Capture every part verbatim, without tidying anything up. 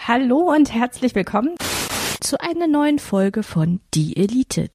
Hallo und herzlich willkommen zu einer neuen Folge von Die Elite.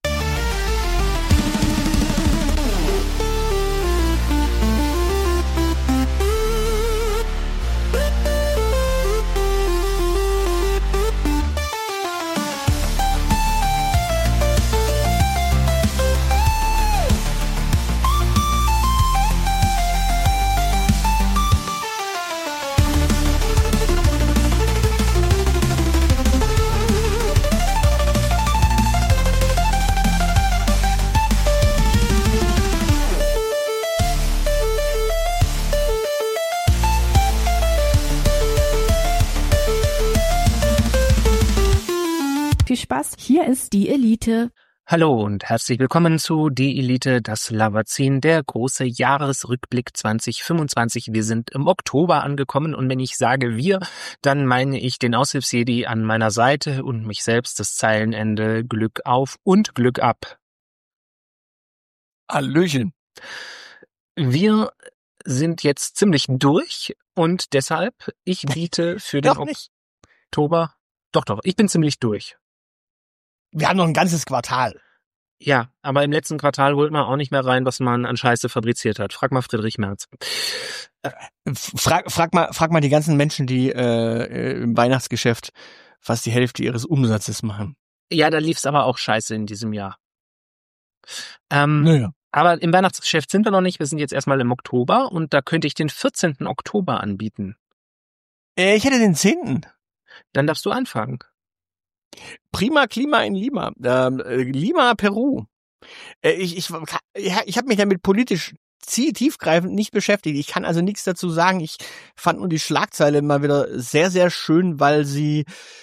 Viel Spaß, hier ist Die Elite. Hallo und herzlich willkommen zu Die Elite, das Lavazin, der große Jahresrückblick zwanzig fünfundzwanzig. Wir sind im Oktober angekommen und wenn ich sage wir, dann meine ich den Aushilfsjedi an meiner Seite und mich selbst, das Zeilenende Glück auf und Glück ab. Hallöchen. Wir sind jetzt ziemlich durch und deshalb, ich biete für den Doch nicht. Oktober, doch doch, ich bin ziemlich durch. Wir haben noch ein ganzes Quartal. Ja, aber im letzten Quartal holt man auch nicht mehr rein, was man an Scheiße fabriziert hat. Frag mal Friedrich Merz. Frag, frag mal, frag mal die ganzen Menschen, die äh, im Weihnachtsgeschäft fast die Hälfte ihres Umsatzes machen. Ja, da lief's aber auch scheiße in diesem Jahr. Ähm, Naja. Aber im Weihnachtsgeschäft sind wir noch nicht. Wir sind jetzt erstmal im Oktober und da könnte ich den vierzehnten Oktober anbieten. Äh, ich hätte den zehnten. Dann darfst du anfangen. Prima Klima in Lima. Ähm, äh, Lima, Peru. Äh, ich ich, ja, ich habe mich damit politisch zie- tiefgreifend nicht beschäftigt. Ich kann also nichts dazu sagen. Ich fand nur die Schlagzeile mal wieder sehr, sehr schön, weil sie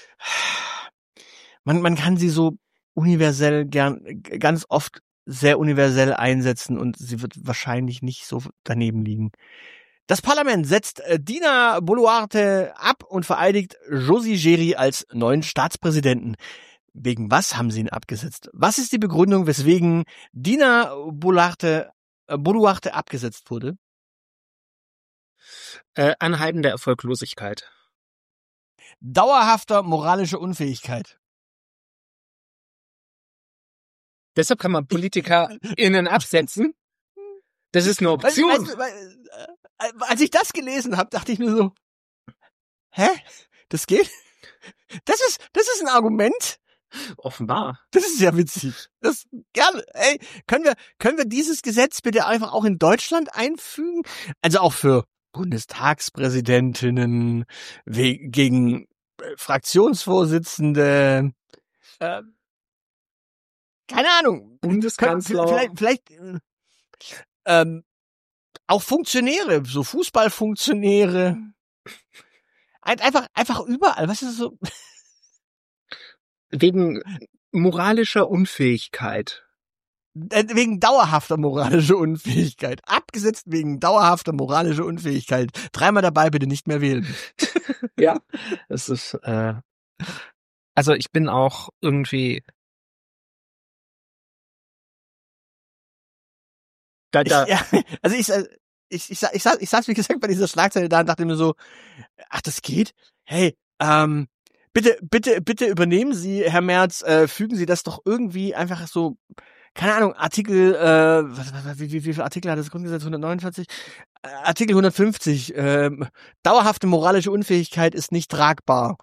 man man kann sie so universell gern ganz oft sehr universell einsetzen und sie wird wahrscheinlich nicht so daneben liegen. Das Parlament setzt äh, Dina Boluarte ab und vereidigt Josy Geri als neuen Staatspräsidenten. Wegen was haben sie ihn abgesetzt? Was ist die Begründung, weswegen Dina Boluarte, äh, Boluarte abgesetzt wurde? Äh, anhaltende Erfolglosigkeit. Dauerhafter moralische Unfähigkeit. Deshalb kann man PolitikerInnen absetzen. Das ist eine Option. Weißt du, weißt du, äh, als ich das gelesen habe, dachte ich mir so, hä? Das geht? Das ist, das ist ein Argument? Offenbar. Das ist ja witzig. Das gerne. Ey, können wir, können wir dieses Gesetz bitte einfach auch in Deutschland einfügen? Also auch für Bundestagspräsidentinnen, we- gegen äh, Fraktionsvorsitzende, äh, keine Ahnung. Bundeskanzler. Vielleicht, vielleicht, äh, ähm, auch Funktionäre, so Fußballfunktionäre. Ein- Einfach, einfach überall. Was ist so? Wegen moralischer Unfähigkeit. Wegen dauerhafter moralischer Unfähigkeit. Abgesetzt wegen dauerhafter moralischer Unfähigkeit. Dreimal dabei, bitte nicht mehr wählen. Ja. Es ist, äh, also ich bin auch irgendwie, da, Ich, da, ja, also ich, ich, ich, ich, saß, ich saß, wie gesagt, bei dieser Schlagzeile da und dachte mir so, ach, das geht? Hey, ähm, bitte, bitte, bitte übernehmen Sie, Herr Merz, äh, fügen Sie das doch irgendwie einfach so, keine Ahnung, Artikel, äh, was, was, wie, wie, wie viele Artikel hat das Grundgesetz? hundertneunundvierzig? Äh, Artikel hundertfünfzig, ähm, dauerhafte moralische Unfähigkeit ist nicht tragbar.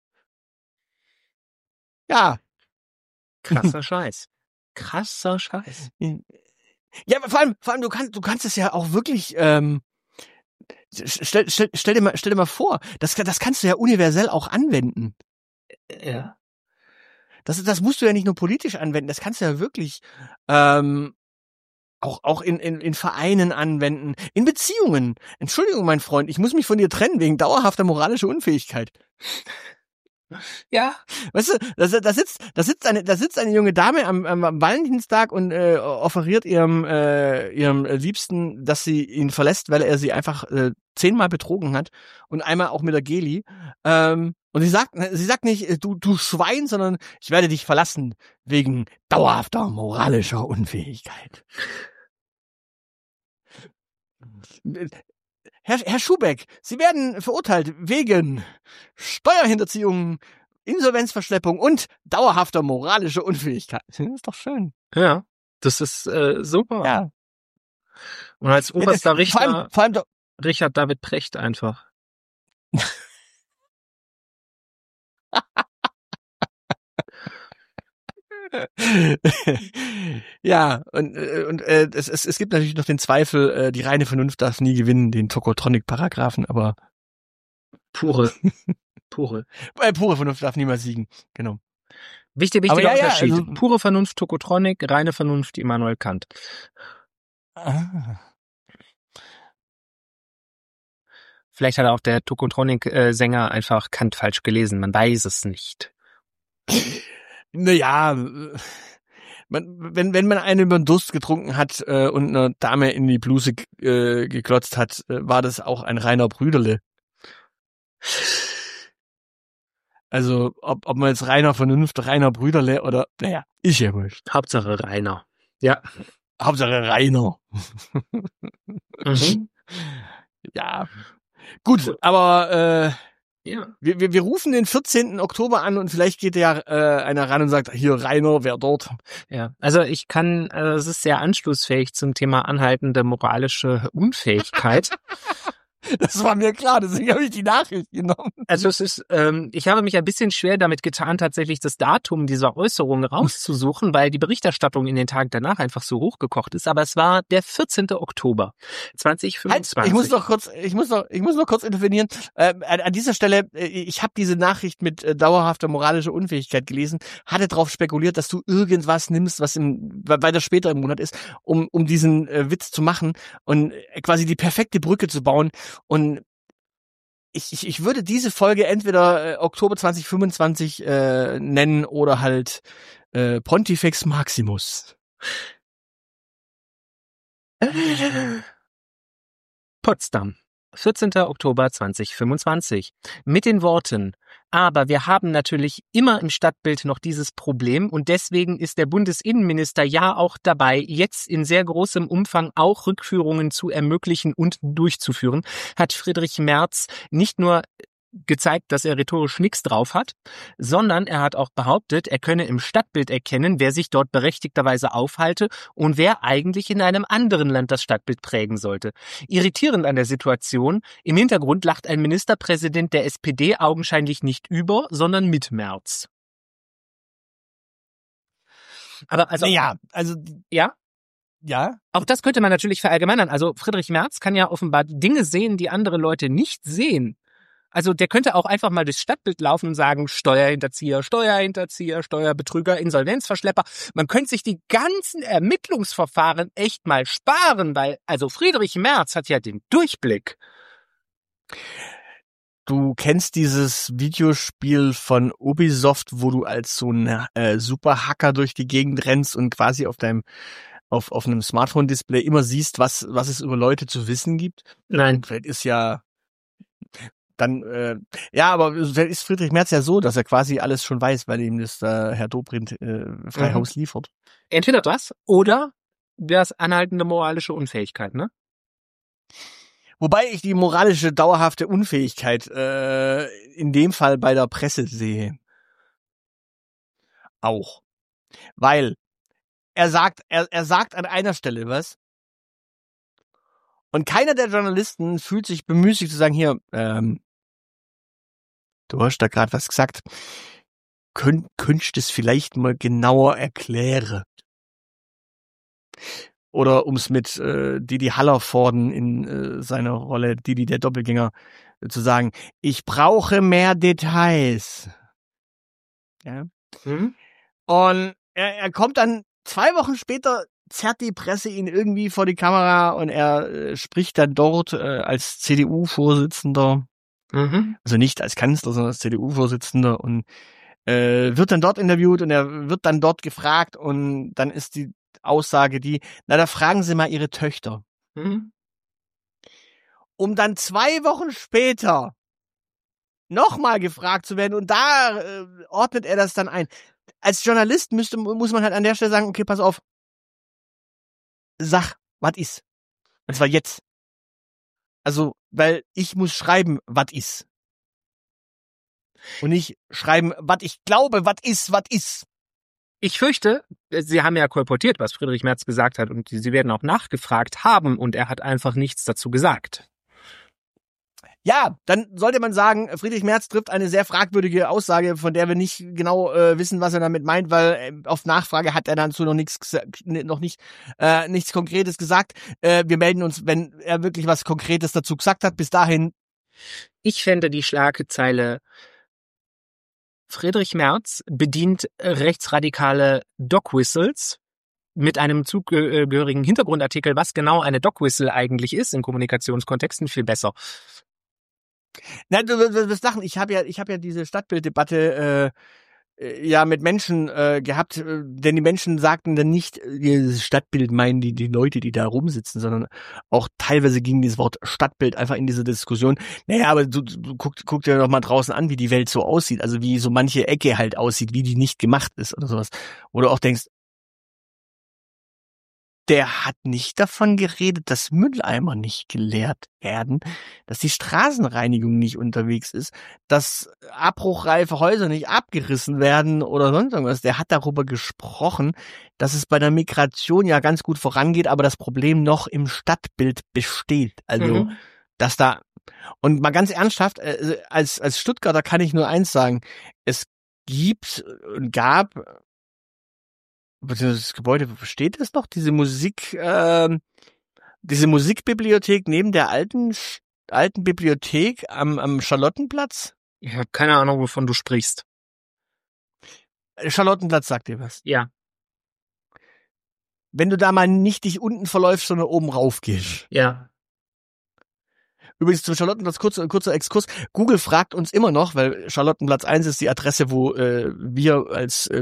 Ja. krasser Scheiß. Krasser Scheiß. Ja, aber vor allem, vor allem, du kannst, du kannst es ja auch wirklich, ähm, stell, stell, stell dir mal, stell dir mal vor, das, das kannst du ja universell auch anwenden. Ja. Das, das musst du ja nicht nur politisch anwenden, das kannst du ja wirklich, ähm, auch, auch in, in, in Vereinen anwenden, in Beziehungen. Entschuldigung, mein Freund, ich muss mich von dir trennen wegen dauerhafter moralischer Unfähigkeit. Ja. Weißt du, da, da sitzt, da sitzt eine, da sitzt eine junge Dame am, am, am Valentinstag und äh, offeriert ihrem, äh, ihrem Liebsten, dass sie ihn verlässt, weil er sie einfach äh, zehnmal betrogen hat und einmal auch mit der Geli. Ähm, und sie sagt, sie sagt nicht, du, du Schwein, sondern ich werde dich verlassen wegen dauerhafter moralischer Unfähigkeit. Herr, Herr Schubeck, Sie werden verurteilt wegen Steuerhinterziehung, Insolvenzverschleppung und dauerhafter moralischer Unfähigkeit. Das ist doch schön. Ja, das ist äh, super. Ja. Und als oberster Ja, das, Richter vor allem, vor allem doch, Richard David Precht einfach. ja, und, und äh, es, es, es gibt natürlich noch den Zweifel, äh, die reine Vernunft darf nie gewinnen, den Tokotronic-Paragraphen, aber Pure. Pure. äh, pure Vernunft darf niemals siegen, genau. Wichtig, wichtiger ja, ja, Unterschied. also, Pure Vernunft Tokotronic, reine Vernunft Immanuel Kant. Ah. Vielleicht hat auch der Tokotronic-Sänger einfach Kant falsch gelesen. Man weiß es nicht. Naja, man, wenn, wenn man einen über den Durst getrunken hat äh, und eine Dame in die Bluse äh, geklotzt hat, äh, war das auch ein reiner Brüderle. Also, ob, ob man jetzt reiner Vernunft, reiner Brüderle oder, naja, ist ja wurscht. Hauptsache Rainer. Ja. Hauptsache reiner. Mhm. Ja. Gut, Gut. aber äh, ja. wir, wir, wir rufen den vierzehnten Oktober an und vielleicht geht ja äh, einer ran und sagt, hier Rainer, wer dort? Ja, also ich kann, äh, es ist sehr anschlussfähig zum Thema anhaltende moralische Unfähigkeit. Das war mir klar, deswegen habe ich die Nachricht genommen. Also es ist, ähm, ich habe mich ein bisschen schwer damit getan, tatsächlich das Datum dieser Äußerung rauszusuchen, weil die Berichterstattung in den Tagen danach einfach so hochgekocht ist. Aber es war der vierzehnte Oktober zweitausendfünfundzwanzig. Halt, ich muss noch kurz, ich muss noch, ich muss noch kurz intervenieren. Äh, an, an dieser Stelle, äh, ich habe diese Nachricht mit äh, dauerhafter moralischer Unfähigkeit gelesen, hatte darauf spekuliert, dass du irgendwas nimmst, was im, weiter später im Monat ist, um um diesen äh, Witz zu machen und äh, quasi die perfekte Brücke zu bauen. Und ich, ich, ich würde diese Folge entweder äh, Oktober zweitausendfünfundzwanzig äh, nennen oder halt äh, Pontifex Maximus. Potsdam, vierzehnter Oktober zweitausendfünfundzwanzig. Mit den Worten: Aber wir haben natürlich immer im Stadtbild noch dieses Problem und deswegen ist der Bundesinnenminister ja auch dabei, jetzt in sehr großem Umfang auch Rückführungen zu ermöglichen und durchzuführen, hat Friedrich Merz nicht nur gezeigt, dass er rhetorisch nichts drauf hat, sondern er hat auch behauptet, er könne im Stadtbild erkennen, wer sich dort berechtigterweise aufhalte und wer eigentlich in einem anderen Land das Stadtbild prägen sollte. Irritierend an der Situation: Im Hintergrund lacht ein Ministerpräsident der S P D augenscheinlich nicht über, sondern mit Merz. Aber also, ja, also ja, ja. Auch das könnte man natürlich verallgemeinern. Also Friedrich Merz kann ja offenbar Dinge sehen, die andere Leute nicht sehen. Also der könnte auch einfach mal durchs Stadtbild laufen und sagen, Steuerhinterzieher, Steuerhinterzieher, Steuerbetrüger, Insolvenzverschlepper. Man könnte sich die ganzen Ermittlungsverfahren echt mal sparen, weil also Friedrich Merz hat ja den Durchblick. Du kennst dieses Videospiel von Ubisoft, wo du als so ein äh, Superhacker durch die Gegend rennst und quasi auf deinem auf auf einem Smartphone-Display immer siehst, was was es über Leute zu wissen gibt? Nein. Vielleicht ist ja dann, äh, ja, aber ist Friedrich Merz ja so, dass er quasi alles schon weiß, weil ihm das äh, Herr Dobrindt äh, frei Haus mhm. liefert. Entweder das oder das anhaltende moralische Unfähigkeit, ne? Wobei ich die moralische dauerhafte Unfähigkeit äh, in dem Fall bei der Presse sehe. Auch. Weil er sagt, er, er sagt an einer Stelle was und keiner der Journalisten fühlt sich bemüßigt zu sagen, hier, ähm, du hast da gerade was gesagt. Könnt, könntest du es vielleicht mal genauer erklären? Oder um es mit äh, Didi Hallervorden in äh, seiner Rolle, Didi der Doppelgänger, äh, zu sagen, ich brauche mehr Details. Ja. Mhm. Und er, er kommt dann zwei Wochen später, zerrt die Presse ihn irgendwie vor die Kamera und er äh, spricht dann dort äh, als C D U-Vorsitzender. Mhm. Also nicht als Kanzler, sondern als C D U-Vorsitzender und äh, wird dann dort interviewt und er wird dann dort gefragt und dann ist die Aussage die, na da fragen Sie mal Ihre Töchter. Mhm. Um dann zwei Wochen später nochmal gefragt zu werden und da äh, ordnet er das dann ein. Als Journalist müsste, muss man halt an der Stelle sagen, okay, pass auf, sag, was ist? Und zwar jetzt. Also, weil ich muss schreiben, was ist. Und nicht schreiben, was ich glaube, was ist, was ist. Ich fürchte, Sie haben ja kolportiert, was Friedrich Merz gesagt hat, und Sie werden auch nachgefragt haben, und er hat einfach nichts dazu gesagt. Ja, dann sollte man sagen, Friedrich Merz trifft eine sehr fragwürdige Aussage, von der wir nicht genau äh, wissen, was er damit meint, weil äh, auf Nachfrage hat er dazu noch nichts, noch nicht äh, nichts Konkretes gesagt. Äh, wir melden uns, wenn er wirklich was Konkretes dazu gesagt hat. Bis dahin. Ich fände die Schlagzeile: Friedrich Merz bedient rechtsradikale Dog-Whistles mit einem zugehörigen Hintergrundartikel, was genau eine Dog-Whistle eigentlich ist in Kommunikationskontexten, viel besser. Na, du wirst lachen, ich habe ja, ich habe ja diese Stadtbilddebatte äh, ja mit Menschen äh, gehabt, äh, denn die Menschen sagten dann nicht, äh, dieses Stadtbild meinen die die Leute, die da rumsitzen, sondern auch teilweise ging dieses Wort Stadtbild einfach in diese Diskussion. Naja, aber du, du guck, guck dir doch mal draußen an, wie die Welt so aussieht, also wie so manche Ecke halt aussieht, wie die nicht gemacht ist oder sowas. Oder auch denkst, der hat nicht davon geredet, dass Mülleimer nicht geleert werden, dass die Straßenreinigung nicht unterwegs ist, dass abbruchreife Häuser nicht abgerissen werden oder sonst irgendwas. Der hat darüber gesprochen, dass es bei der Migration ja ganz gut vorangeht, aber das Problem noch im Stadtbild besteht. Also, mhm. dass da, und mal ganz ernsthaft, als, als Stuttgarter kann ich nur eins sagen, es gibt und gab, das Gebäude, steht es noch? Diese Musik, äh, diese Musikbibliothek neben der alten alten Bibliothek am, am Charlottenplatz? Ich habe keine Ahnung, wovon du sprichst. Charlottenplatz sagt dir was? Ja. Wenn du da mal nicht dich unten verläufst, sondern oben rauf gehst. Ja. Übrigens zum Charlottenplatz, kurzer, kurzer Exkurs. Google fragt uns immer noch, weil Charlottenplatz eins ist die Adresse, wo äh, wir als äh,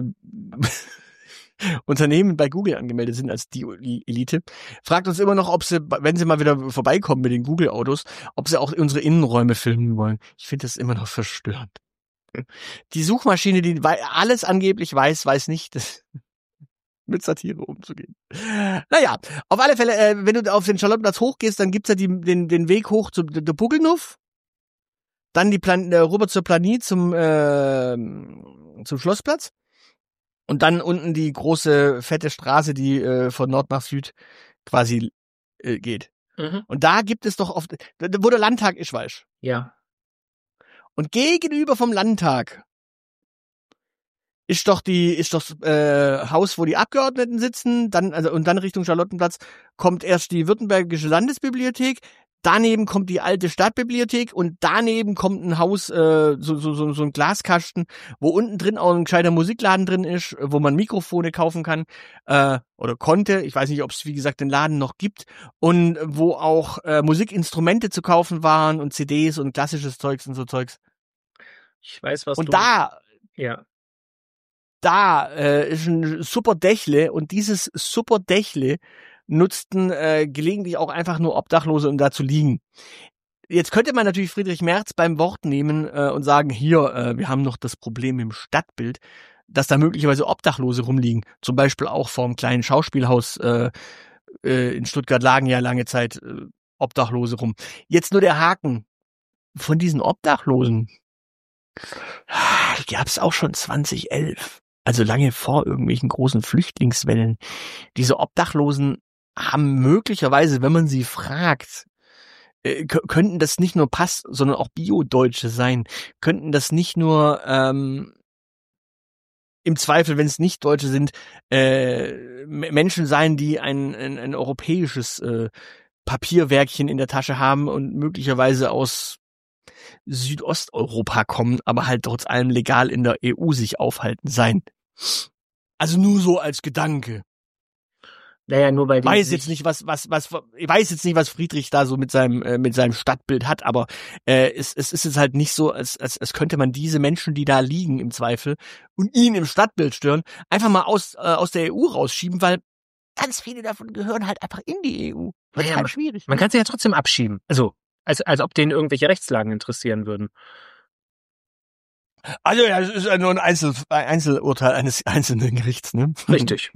Unternehmen bei Google angemeldet sind als die Elite, fragt uns immer noch, ob sie, wenn sie mal wieder vorbeikommen mit den Google-Autos, ob sie auch unsere Innenräume filmen wollen. Ich finde das immer noch verstörend. Die Suchmaschine, die alles angeblich weiß, weiß nicht, das mit Satire umzugehen. Naja, auf alle Fälle, äh, wenn du auf den Charlottenplatz hochgehst, dann gibt's ja die, den, den Weg hoch zu der Buckelnuff, dann die Plan, äh, rüber zur Planie zum, äh, zum Schlossplatz. Und dann unten die große, fette Straße, die äh, von Nord nach Süd quasi äh, geht. Mhm. Und da gibt es doch oft, wo der Landtag ist, weißt du? Ja. Und gegenüber vom Landtag ist doch die, ist doch äh, Haus, wo die Abgeordneten sitzen, dann, also und dann Richtung Charlottenplatz kommt erst die Württembergische Landesbibliothek. Daneben kommt die alte Stadtbibliothek und daneben kommt ein Haus, äh, so, so, so, so ein Glaskasten, wo unten drin auch ein gescheiter Musikladen drin ist, wo man Mikrofone kaufen kann, äh, oder konnte. Ich weiß nicht, ob es, wie gesagt, den Laden noch gibt. Und wo auch äh, Musikinstrumente zu kaufen waren und C Ds und klassisches Zeugs und so Zeugs. Ich weiß, was und du... Und da... Ja. Da äh, ist ein super Dächle und dieses super Dächle nutzten äh, gelegentlich auch einfach nur Obdachlose, um da zu liegen. Jetzt könnte man natürlich Friedrich Merz beim Wort nehmen äh, und sagen, hier, äh, wir haben noch das Problem im Stadtbild, dass da möglicherweise Obdachlose rumliegen. Zum Beispiel auch vorm kleinen Schauspielhaus äh, äh, in Stuttgart lagen ja lange Zeit äh, Obdachlose rum. Jetzt nur der Haken. Von diesen Obdachlosen gab es auch schon zwanzig elf. Also lange vor irgendwelchen großen Flüchtlingswellen. Diese Obdachlosen haben möglicherweise, wenn man sie fragt, äh, k- könnten das nicht nur Pass, sondern auch Bio-Deutsche sein. Könnten das nicht nur ähm, im Zweifel, wenn es nicht Deutsche sind, äh, M- Menschen sein, die ein, ein, ein europäisches äh, Papierwerkchen in der Tasche haben und möglicherweise aus Südosteuropa kommen, aber halt trotz allem legal in der E U sich aufhalten sein. Also nur so als Gedanke. Naja, nur weil die weiß jetzt nicht, was, was, was, ich weiß jetzt nicht, was Friedrich da so mit seinem, äh, mit seinem Stadtbild hat, aber äh, es, es ist jetzt halt nicht so, als, als, als könnte man diese Menschen, die da liegen im Zweifel und ihn im Stadtbild stören, einfach mal aus, äh, aus der E U rausschieben, weil ganz viele davon gehören halt einfach in die E U. Das naja, ist halt schwierig. Man kann sie ja trotzdem abschieben. Also, als, als ob denen irgendwelche Rechtslagen interessieren würden. Also ja, es ist ja nur ein Einzel, Einzelurteil eines einzelnen Gerichts, ne? Richtig.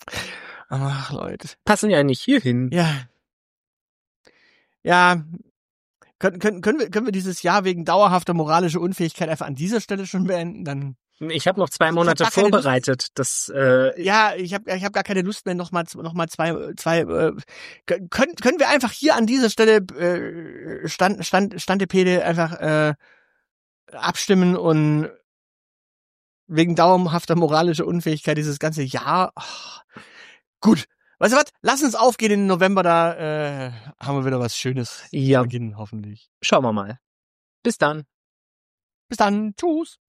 Ach, Leute. Passen ja nicht hier hin. Ja. Ja, können, können, können, wir, können wir dieses Jahr wegen dauerhafter moralischer Unfähigkeit einfach an dieser Stelle schon beenden? Dann Ich habe noch zwei Monate vorbereitet. Das, äh, ja, ich habe ich hab gar keine Lust mehr, nochmal noch mal zwei, zwei äh, können, können wir einfach hier an dieser Stelle äh, Stand, Stand, Standepede einfach äh, abstimmen und wegen dauerhafter moralischer Unfähigkeit dieses ganze Jahr. Oh, gut. Weißt du was? Lass uns aufgehen in den November, da äh, haben wir wieder was Schönes ja. zu beginnen, hoffentlich. Schauen wir mal. Bis dann. Bis dann. Tschüss.